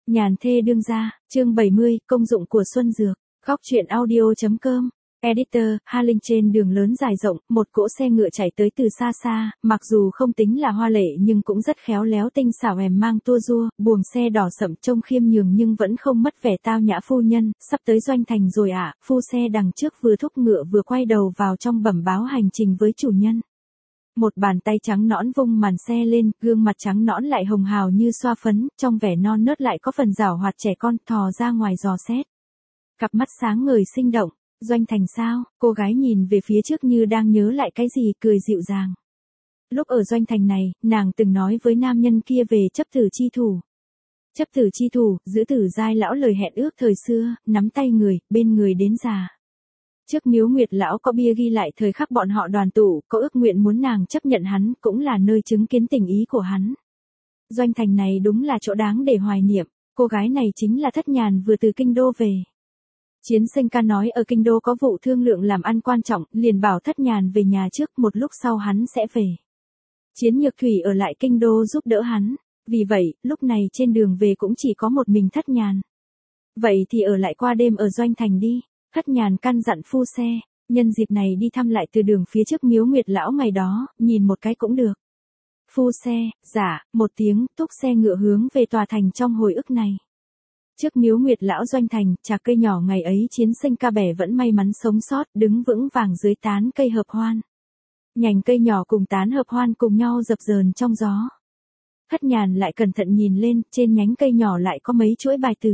Nhàn thê đương gia, chương 70, công dụng của Xuân Dược. Góc truyện audio.com. Editor, Hà Linh trên đường lớn dài rộng, một cỗ xe ngựa chạy tới từ xa xa, mặc dù không tính là hoa lệ nhưng cũng rất khéo léo tinh xảo mang tua rua, buồng xe đỏ sậm trông khiêm nhường nhưng vẫn không mất vẻ tao nhã. Phu nhân, sắp tới Doanh Thành rồi ạ. Phu xe đằng trước vừa thúc ngựa vừa quay đầu vào trong bẩm báo hành trình với chủ nhân. Một bàn tay trắng nõn vung màn xe lên, gương mặt trắng nõn lại hồng hào như xoa phấn, trong vẻ non nớt lại có phần giảo hoạt trẻ con, thò ra ngoài dò xét. Cặp mắt sáng ngời sinh động. Doanh Thành sao? Cô gái nhìn về phía trước như đang nhớ lại cái gì, cười dịu dàng. Lúc ở Doanh Thành này, nàng từng nói với nam nhân kia về chấp tử chi thủ. Chấp tử chi thủ, giữ tử giai lão lời hẹn ước thời xưa, nắm tay người, bên người đến già. Trước miếu Nguyệt lão có bia ghi lại thời khắc bọn họ đoàn tụ, có ước nguyện muốn nàng chấp nhận hắn, cũng là nơi chứng kiến tình ý của hắn. Doanh Thành này đúng là chỗ đáng để hoài niệm. Cô gái này chính là Thất Nhàn vừa từ kinh đô về. Chiến Sinh ca nói ở kinh đô có vụ thương lượng làm ăn quan trọng, liền bảo Thất Nhàn về nhà trước, một lúc sau hắn sẽ về. Chiến Nhược Thủy ở lại kinh đô giúp đỡ hắn, vì vậy, lúc này trên đường về cũng chỉ có một mình Thất Nhàn. Vậy thì ở lại qua đêm ở Doanh Thành đi. Thất Nhàn căn dặn phu xe, nhân dịp này đi thăm lại từ đường phía trước miếu Nguyệt lão ngày đó, nhìn một cái cũng được. Phu xe, dạ, một tiếng, thúc xe ngựa hướng về tòa thành trong hồi ức này. Trước miếu Nguyệt lão Doanh Thành, trà cây nhỏ ngày ấy Chiến Sinh ca bẻ vẫn may mắn sống sót, đứng vững vàng dưới tán cây hợp hoan. Nhành cây nhỏ cùng tán hợp hoan cùng nhau dập dờn trong gió. Thất Nhàn lại cẩn thận nhìn lên, trên nhánh cây nhỏ lại có mấy chuỗi bài tử.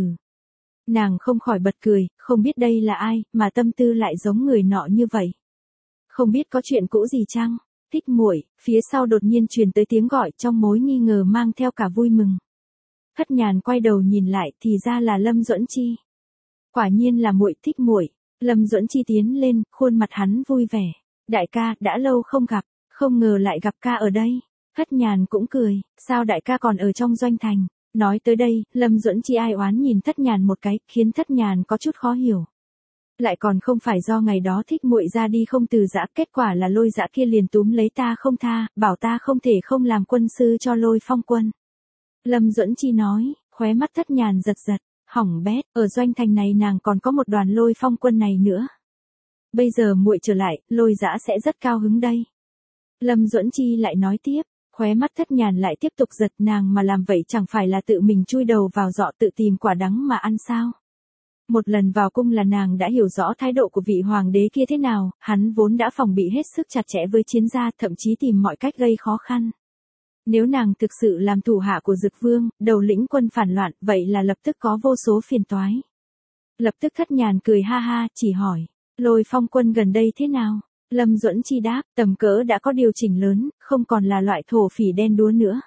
Nàng không khỏi bật cười, không biết đây là ai, mà tâm tư lại giống người nọ như vậy. Không biết có chuyện cũ gì chăng? Thích muội, phía sau đột nhiên truyền tới tiếng gọi trong mối nghi ngờ mang theo cả vui mừng. Thất Nhàn quay đầu nhìn lại thì ra là Lâm Duẫn Chi. Quả nhiên là muội, Thích muội. Lâm Duẫn Chi tiến lên, khuôn mặt hắn vui vẻ. Đại ca, đã lâu không gặp, không ngờ lại gặp ca ở đây. Thất Nhàn cũng cười, sao đại ca còn ở trong Doanh Thành? Nói tới đây, Lâm Duẫn Chi ai oán nhìn Thất Nhàn một cái, khiến Thất Nhàn có chút khó hiểu. Lại còn không phải do ngày đó Thích muội ra đi không từ giã, kết quả là Lôi Dã kia liền túm lấy ta không tha, bảo ta không thể không làm quân sư cho Lôi Phong quân. Lâm Duẫn Chi nói, khóe mắt Thất Nhàn giật giật, hỏng bét, ở Doanh Thành này nàng còn có một đoàn Lôi Phong quân này nữa. Bây giờ muội trở lại, Lôi Dã sẽ rất cao hứng đây. Lâm Duẫn Chi lại nói tiếp. Khóe mắt Thất Nhàn lại tiếp tục giật, nàng mà làm vậy chẳng phải là tự mình chui đầu vào giọ tự tìm quả đắng mà ăn sao. Một lần vào cung là nàng đã hiểu rõ thái độ của vị hoàng đế kia thế nào, hắn vốn đã phòng bị hết sức chặt chẽ với Chiến gia, thậm chí tìm mọi cách gây khó khăn. Nếu nàng thực sự làm thủ hạ của Dực Vương, đầu lĩnh quân phản loạn, vậy là lập tức có vô số phiền toái. Lập tức Thất Nhàn cười ha ha, chỉ hỏi, Lôi Phong quân gần đây thế nào? Lâm Duẫn Chi đáp, tầm cỡ đã có điều chỉnh lớn, không còn là loại thổ phỉ đen đúa nữa.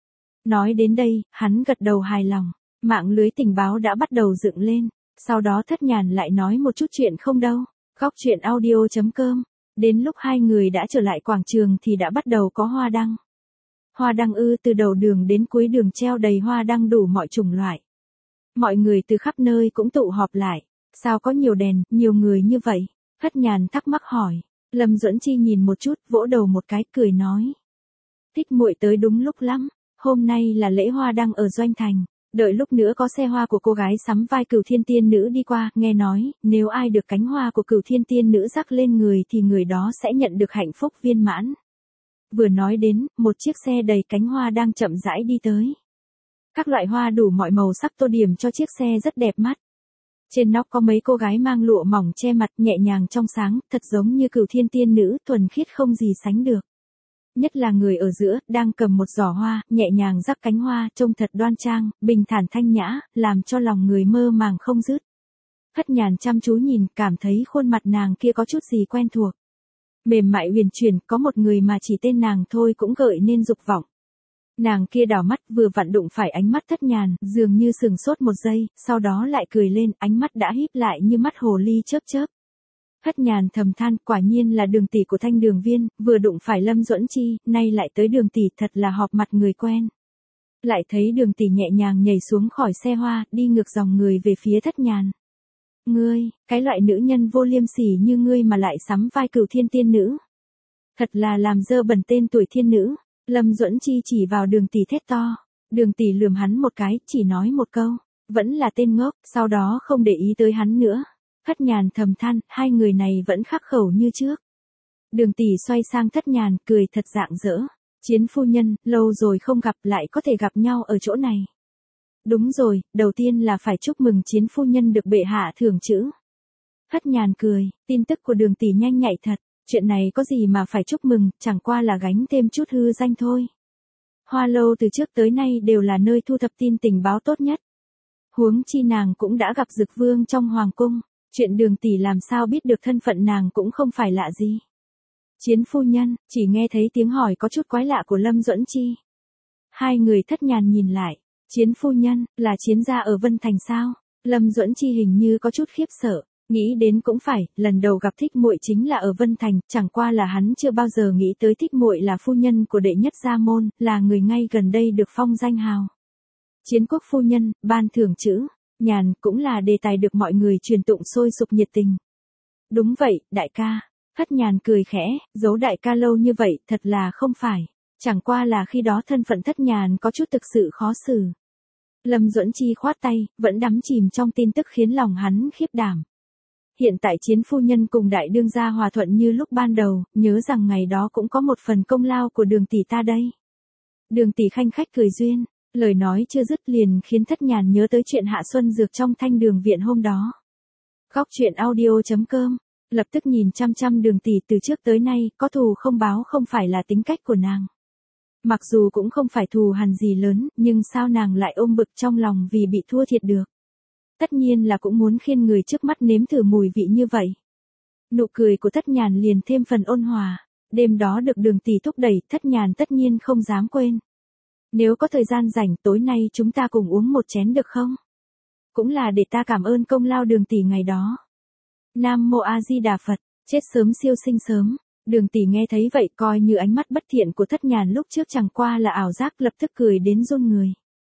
Nói đến đây, hắn gật đầu hài lòng, mạng lưới tình báo đã bắt đầu dựng lên, sau đó Thất Nhàn lại nói một chút chuyện không đâu. Góc truyện audio.com. Đến lúc hai người đã trở lại quảng trường thì đã bắt đầu có hoa đăng. Hoa đăng từ đầu đường đến cuối đường treo đầy hoa đăng đủ mọi chủng loại. Mọi người từ khắp nơi cũng tụ họp lại, sao có nhiều đèn, nhiều người như vậy? Thất Nhàn thắc mắc hỏi. Lâm Duẫn Chi nhìn một chút, vỗ đầu một cái, cười nói. Thích muội tới đúng lúc lắm, hôm nay là lễ hoa đăng ở Doanh Thành, đợi lúc nữa có xe hoa của cô gái sắm vai Cửu Thiên Tiên Nữ đi qua, nghe nói, nếu ai được cánh hoa của Cửu Thiên Tiên Nữ rắc lên người thì người đó sẽ nhận được hạnh phúc viên mãn. Vừa nói đến, một chiếc xe đầy cánh hoa đang chậm rãi đi tới. Các loại hoa đủ mọi màu sắc tô điểm cho chiếc xe rất đẹp mắt. Trên nóc có mấy cô gái mang lụa mỏng che mặt nhẹ nhàng trong sáng, thật giống như Cửu Thiên Tiên Nữ, thuần khiết không gì sánh được. Nhất là người ở giữa, đang cầm một giỏ hoa, nhẹ nhàng rắc cánh hoa, trông thật đoan trang, bình thản thanh nhã, làm cho lòng người mơ màng không dứt. Thất Nhàn chăm chú nhìn, cảm thấy khuôn mặt nàng kia có chút gì quen thuộc. Mềm mại huyền chuyển, có một người mà chỉ tên nàng thôi cũng gợi nên dục vọng. Nàng kia đảo mắt vừa vặn đụng phải ánh mắt Thất Nhàn, dường như sừng sốt một giây, sau đó lại cười lên, ánh mắt đã híp lại như mắt hồ ly chớp chớp. Thất Nhàn thầm than, quả nhiên là Đường tỷ của Thanh Đường Viên, vừa đụng phải Lâm Duẫn Chi, nay lại tới Đường tỷ, thật là họp mặt người quen. Lại thấy Đường tỷ nhẹ nhàng nhảy xuống khỏi xe hoa, đi ngược dòng người về phía Thất Nhàn. Ngươi, cái loại nữ nhân vô liêm sỉ như ngươi mà lại sắm vai Cửu Thiên Tiên Nữ. Thật là làm dơ bẩn tên tuổi thiên nữ. Lâm Duẫn Chi chỉ vào Đường tỷ thét to. Đường tỷ lườm hắn một cái, chỉ nói một câu. Vẫn là tên ngốc, sau đó không để ý tới hắn nữa. Thất nhàn thầm than, hai người này vẫn khắc khẩu như trước. Đường tỷ xoay sang thất nhàn, cười thật rạng rỡ. Chiến phu nhân, lâu rồi không gặp lại có thể gặp nhau ở chỗ này. Đúng rồi, đầu tiên là phải chúc mừng chiến phu nhân được bệ hạ thưởng chữ. Thất nhàn cười, tin tức của đường tỷ nhanh nhạy thật, chuyện này có gì mà phải chúc mừng, chẳng qua là gánh thêm chút hư danh thôi. Hoa Lâu từ trước tới nay đều là nơi thu thập tin tình báo tốt nhất. Huống chi nàng cũng đã gặp Dực Vương trong hoàng cung, chuyện đường tỷ làm sao biết được thân phận nàng cũng không phải lạ gì. Chiến phu nhân, chỉ nghe thấy tiếng hỏi có chút quái lạ của Lâm Duẫn Chi. Hai người thất nhàn nhìn lại, chiến phu nhân, là chiến gia ở Vân Thành sao? Lâm Duẫn Chi hình như có chút khiếp sợ, nghĩ đến cũng phải, lần đầu gặp thích muội chính là ở Vân Thành, chẳng qua là hắn chưa bao giờ nghĩ tới thích muội là phu nhân của đệ nhất gia môn, là người ngay gần đây được phong danh hào. Chiến quốc phu nhân, ban thưởng chữ, nhàn cũng là đề tài được mọi người truyền tụng sôi sục nhiệt tình. Đúng vậy, đại ca. Thất nhàn cười khẽ, giấu đại ca lâu như vậy, thật là không phải. Chẳng qua là khi đó thân phận thất nhàn có chút thực sự khó xử. Lâm Duẫn Chi khoát tay, vẫn đắm chìm trong tin tức khiến lòng hắn khiếp đảm. Hiện tại chiến phu nhân cùng đại đương gia hòa thuận như lúc ban đầu, nhớ rằng ngày đó cũng có một phần công lao của đường tỷ ta đây. Đường tỷ khanh khách cười duyên, lời nói chưa dứt liền khiến thất nhàn nhớ tới chuyện Hạ Xuân Dược trong Thanh Đường viện hôm đó. Góc truyện audio.com lập tức nhìn chăm chăm đường tỷ, từ trước tới nay, có thù không báo không phải là tính cách của nàng. Mặc dù cũng không phải thù hằn gì lớn, nhưng sao nàng lại ôm bực trong lòng vì bị thua thiệt được. Tất nhiên là cũng muốn khiên người trước mắt nếm thử mùi vị như vậy. Nụ cười của thất nhàn liền thêm phần ôn hòa, đêm đó được đường tỷ thúc đẩy, thất nhàn tất nhiên không dám quên. Nếu có thời gian rảnh tối nay chúng ta cùng uống một chén được không? Cũng là để ta cảm ơn công lao đường tỷ ngày đó. Nam Mô A Di Đà Phật, chết sớm siêu sinh sớm. Đường tỷ nghe thấy vậy coi như ánh mắt bất thiện của thất nhàn lúc trước chẳng qua là ảo giác, lập tức cười đến run người.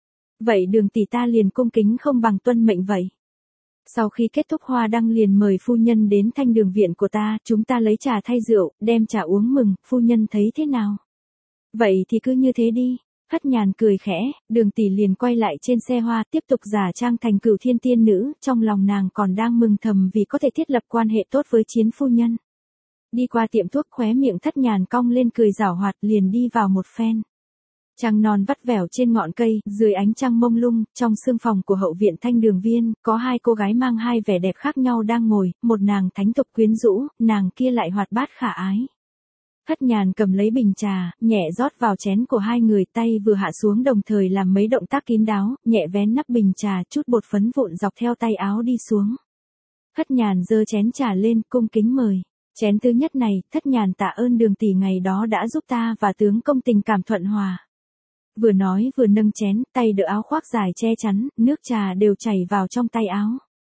Vậy đường tỷ ta liền cung kính không bằng tuân mệnh vậy. Sau khi kết thúc hoa đăng liền mời phu nhân đến Thanh Đường viện của ta, chúng ta lấy trà thay rượu, đem trà uống mừng, phu nhân thấy thế nào? Vậy thì cứ như thế đi. Thất nhàn cười khẽ, đường tỷ liền quay lại trên xe hoa tiếp tục giả trang thành Cửu Thiên tiên nữ, trong lòng nàng còn đang mừng thầm vì có thể thiết lập quan hệ tốt với chiến phu nhân. Đi qua tiệm thuốc khóe miệng thất nhàn cong lên cười giảo hoạt liền đi vào một phen. Trăng non vắt vẻo trên ngọn cây, dưới ánh trăng mông lung, trong sương phòng của hậu viện Thanh Đường viên, có hai cô gái mang hai vẻ đẹp khác nhau đang ngồi, một nàng thánh thục quyến rũ, nàng kia lại hoạt bát khả ái. Thất nhàn cầm lấy bình trà, nhẹ rót vào chén của hai người, tay vừa hạ xuống đồng thời làm mấy động tác kín đáo, nhẹ vén nắp bình trà, chút bột phấn vụn dọc theo tay áo đi xuống. Thất nhàn giơ chén trà lên, cung kính mời. Chén thứ nhất này, thất nhàn tạ ơn đường tỷ ngày đó đã giúp ta và tướng công tình cảm thuận hòa. Vừa nói vừa nâng chén, tay đỡ áo khoác dài che chắn, nước trà đều chảy vào trong tay áo.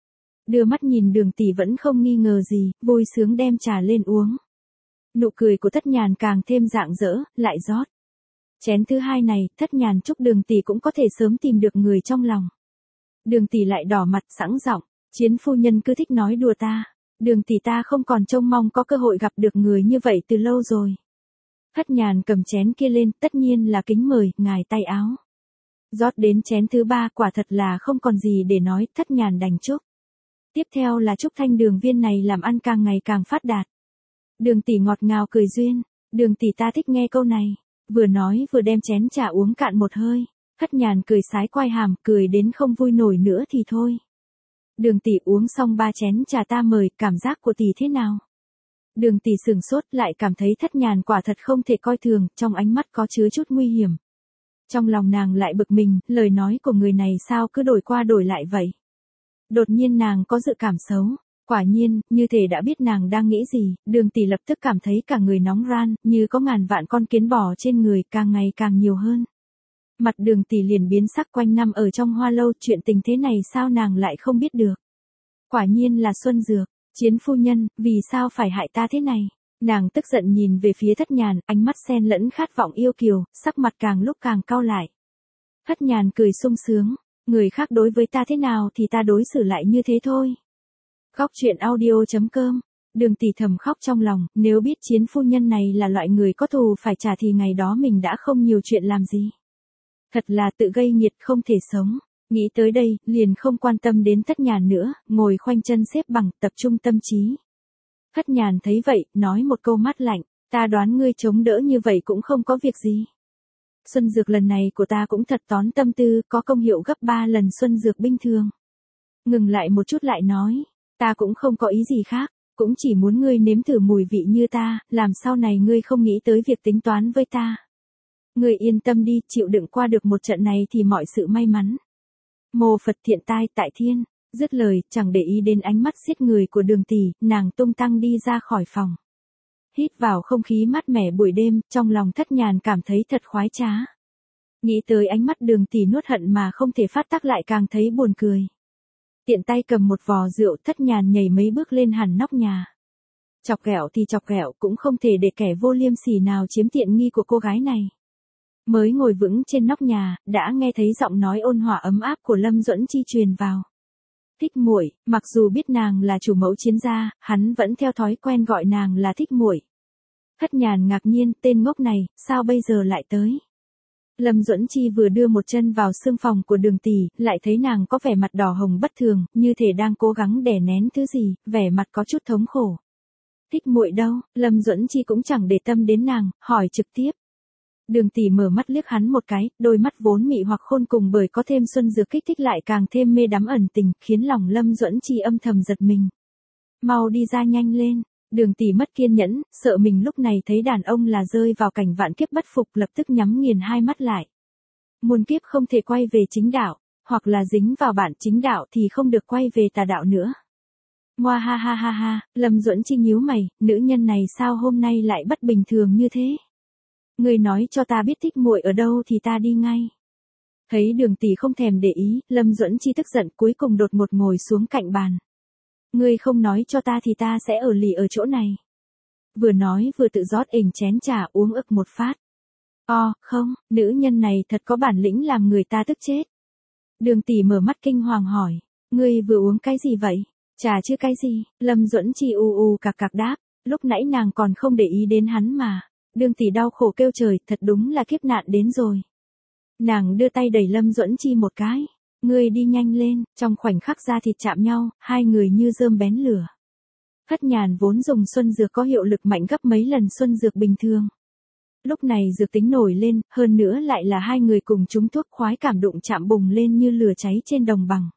Đưa mắt nhìn đường tỷ vẫn không nghi ngờ gì, vui sướng đem trà lên uống. Nụ cười của thất nhàn càng thêm rạng rỡ, lại rót. Chén thứ hai này, thất nhàn chúc đường tỷ cũng có thể sớm tìm được người trong lòng. Đường tỷ lại đỏ mặt sẵn giọng, chiến phu nhân cứ thích nói đùa ta. Đường tỷ ta không còn trông mong có cơ hội gặp được người như vậy từ lâu rồi. Thất nhàn cầm chén kia lên, tất nhiên là kính mời, ngài tay áo. Rót đến chén thứ ba, quả thật là không còn gì để nói, thất nhàn đành chúc. Tiếp theo là chúc Thanh Đường viên này làm ăn càng ngày càng phát đạt. Đường tỷ ngọt ngào cười duyên, đường tỷ ta thích nghe câu này. Vừa nói vừa đem chén trà uống cạn một hơi. Thất nhàn cười sái quai hàm, cười đến không vui nổi nữa thì thôi. Đường tỷ uống xong 3 chén trà ta mời, cảm giác của tỷ thế nào? Đường tỷ sừng sốt, lại cảm thấy thất nhàn quả thật không thể coi thường, trong ánh mắt có chứa chút nguy hiểm. Trong lòng nàng lại bực mình, lời nói của người này sao cứ đổi qua đổi lại vậy? Đột nhiên nàng có dự cảm xấu. Quả nhiên, như thể đã biết nàng đang nghĩ gì, đường tỷ lập tức cảm thấy cả người nóng ran, như có ngàn vạn con kiến bò trên người, càng ngày càng nhiều hơn. Mặt đường tỷ liền biến sắc, quanh năm ở trong Hoa Lâu, chuyện tình thế này sao nàng lại không biết được. Quả nhiên là Xuân Dược, chiến phu nhân, vì sao phải hại ta thế này? Nàng tức giận nhìn về phía thất nhàn, ánh mắt xen lẫn khát vọng yêu kiều, sắc mặt càng lúc càng cau lại. Thất nhàn cười sung sướng, người khác đối với ta thế nào thì ta đối xử lại như thế thôi. Góc truyện audio.com, đường tỷ thầm khóc trong lòng, nếu biết chiến phu nhân này là loại người có thù phải trả thì ngày đó mình đã không nhiều chuyện làm gì. Thật là tự gây nghiệt không thể sống. Nghĩ tới đây, liền không quan tâm đến Thất Nhàn nữa, ngồi khoanh chân xếp bằng, tập trung tâm trí. Thất Nhàn thấy vậy, nói một câu mát lạnh, ta đoán ngươi chống đỡ như vậy cũng không có việc gì. Xuân dược lần này của ta cũng thật tốn tâm tư, có công hiệu gấp 3 lần xuân dược bình thường. Ngừng lại một chút lại nói, ta cũng không có ý gì khác, cũng chỉ muốn ngươi nếm thử mùi vị như ta, làm sau này ngươi không nghĩ tới việc tính toán với ta. Ngươi yên tâm đi, chịu đựng qua được một trận này thì mọi sự may mắn. Mô Phật thiện tai tại thiên, dứt lời, chẳng để ý đến ánh mắt xiết người của Đường Tỷ, nàng tung tăng đi ra khỏi phòng. Hít vào không khí mát mẻ buổi đêm, trong lòng Thất Nhàn cảm thấy thật khoái trá. Nghĩ tới ánh mắt Đường Tỷ nuốt hận mà không thể phát tác lại càng thấy buồn cười. Tiện tay cầm một vò rượu, Thất Nhàn nhảy mấy bước lên hẳn nóc nhà. Chọc ghẹo thì chọc ghẹo, cũng không thể để kẻ vô liêm sỉ nào chiếm tiện nghi của cô gái này. Mới ngồi vững trên nóc nhà, đã nghe thấy giọng nói ôn hòa ấm áp của Lâm Duẫn Chi truyền vào. Thích muội, mặc dù biết nàng là chủ mẫu chiến gia, hắn vẫn theo thói quen gọi nàng là thích muội. Thất Nhàn ngạc nhiên, tên ngốc này, sao bây giờ lại tới? Lâm Duẫn Chi vừa đưa một chân vào xương phòng của Đường Tỷ, lại thấy nàng có vẻ mặt đỏ hồng bất thường, như thể đang cố gắng đè nén thứ gì, vẻ mặt có chút thống khổ. Thích muội đâu? Lâm Duẫn Chi cũng chẳng để tâm đến nàng, hỏi trực tiếp. Đường Tỷ mở mắt liếc hắn một cái, đôi mắt vốn mị hoặc khôn cùng bởi có thêm xuân dược kích thích lại càng thêm mê đắm ẩn tình, khiến lòng Lâm Duẫn Chi âm thầm giật mình. Mau đi ra nhanh lên. Đường Tỷ mất kiên nhẫn, sợ mình lúc này thấy đàn ông là rơi vào cảnh vạn kiếp bất phục, lập tức nhắm nghiền hai mắt lại. Muôn kiếp không thể quay về chính đạo, hoặc là dính vào bản chính đạo thì không được quay về tà đạo nữa. Ngoa ha ha ha ha, Lâm Duẫn Chi nhíu mày, nữ nhân này sao hôm nay lại bất bình thường như thế? Ngươi nói cho ta biết thích muội ở đâu thì ta đi ngay. Thấy Đường Tỷ không thèm để ý, Lâm Duẫn Chi tức giận cuối cùng đột ngột ngồi xuống cạnh bàn. Ngươi không nói cho ta thì ta sẽ ở lì ở chỗ này. Vừa nói vừa tự rót ỉnh chén trà uống ực một phát. Không, nữ nhân này thật có bản lĩnh làm người ta tức chết. Đường Tỷ mở mắt kinh hoàng hỏi, ngươi vừa uống cái gì vậy? Trà chứ cái gì? Lâm Duẫn Chi cặc cặc đáp, lúc nãy nàng còn không để ý đến hắn mà. Đường Tỷ đau khổ kêu trời, thật đúng là kiếp nạn đến rồi. Nàng đưa tay đẩy Lâm Duẫn Chi một cái. Ngươi đi nhanh lên, trong khoảnh khắc da thịt chạm nhau, hai người như rơm bén lửa. Thất Nhàn vốn dùng xuân dược có hiệu lực mạnh gấp mấy lần xuân dược bình thường. Lúc này dược tính nổi lên, hơn nữa lại là hai người cùng trúng thuốc khoái cảm đụng chạm bùng lên như lửa cháy trên đồng bằng.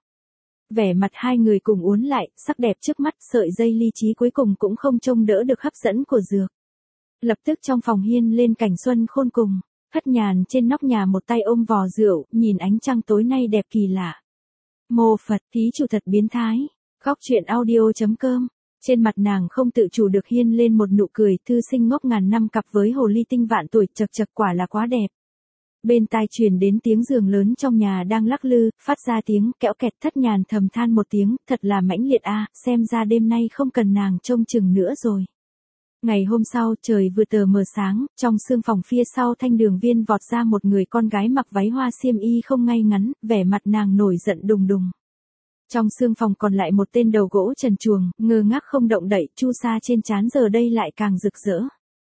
Vẻ mặt hai người cùng uốn lại, sắc đẹp trước mắt, sợi dây ly trí cuối cùng cũng không trông đỡ được hấp dẫn của dược. Lập tức trong phòng hiên lên cảnh xuân khôn cùng. Thất Nhàn trên nóc nhà một tay ôm vò rượu, nhìn ánh trăng tối nay đẹp kỳ lạ. Mô Phật, thí chủ thật biến thái. Khóc chuyện audio.com. Trên mặt nàng không tự chủ được hiên lên một nụ cười, thư sinh ngốc ngàn năm cặp với hồ ly tinh vạn tuổi, chật chật quả là quá đẹp. Bên tai truyền đến tiếng giường lớn trong nhà đang lắc lư, phát ra tiếng kẽo kẹt. Thất Nhàn thầm than một tiếng, thật là mãnh liệt a, xem ra đêm nay không cần nàng trông chừng nữa rồi. Ngày hôm sau, trời vừa tờ mờ sáng, trong sương phòng phía sau Thanh Đường Viên vọt ra một người con gái mặc váy hoa xiêm y không ngay ngắn, vẻ mặt nàng nổi giận đùng đùng. Trong sương phòng còn lại một tên đầu gỗ trần truồng, ngơ ngác không động đậy, chu sa trên trán giờ đây lại càng rực rỡ.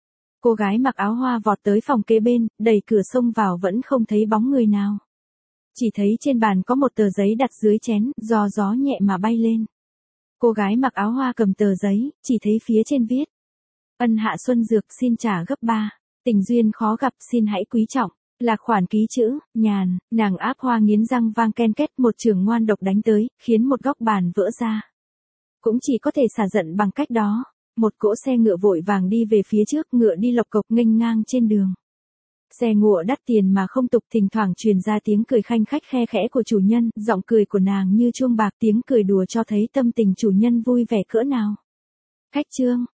Cô gái mặc áo hoa vọt tới phòng kế bên, đẩy cửa xông vào vẫn không thấy bóng người nào. Chỉ thấy trên bàn có một tờ giấy đặt dưới chén, gió nhẹ mà bay lên. Cô gái mặc áo hoa cầm tờ giấy, chỉ thấy phía trên viết. Ân hạ xuân dược xin trả gấp 3. Tình duyên khó gặp xin hãy quý trọng. Là khoản ký chữ, Nhàn, nàng áp hoa nghiến răng vang ken két, một chưởng ngoan độc đánh tới, khiến một góc bàn vỡ ra. Cũng chỉ có thể xả giận bằng cách đó. Một cỗ xe ngựa vội vàng đi về phía trước, ngựa đi lộc cộc nghênh ngang trên đường. Xe ngựa đắt tiền mà không tục, thỉnh thoảng truyền ra tiếng cười khanh khách khe khẽ của chủ nhân, giọng cười của nàng như chuông bạc, tiếng cười đùa cho thấy tâm tình chủ nhân vui vẻ cỡ nào. Khách trương,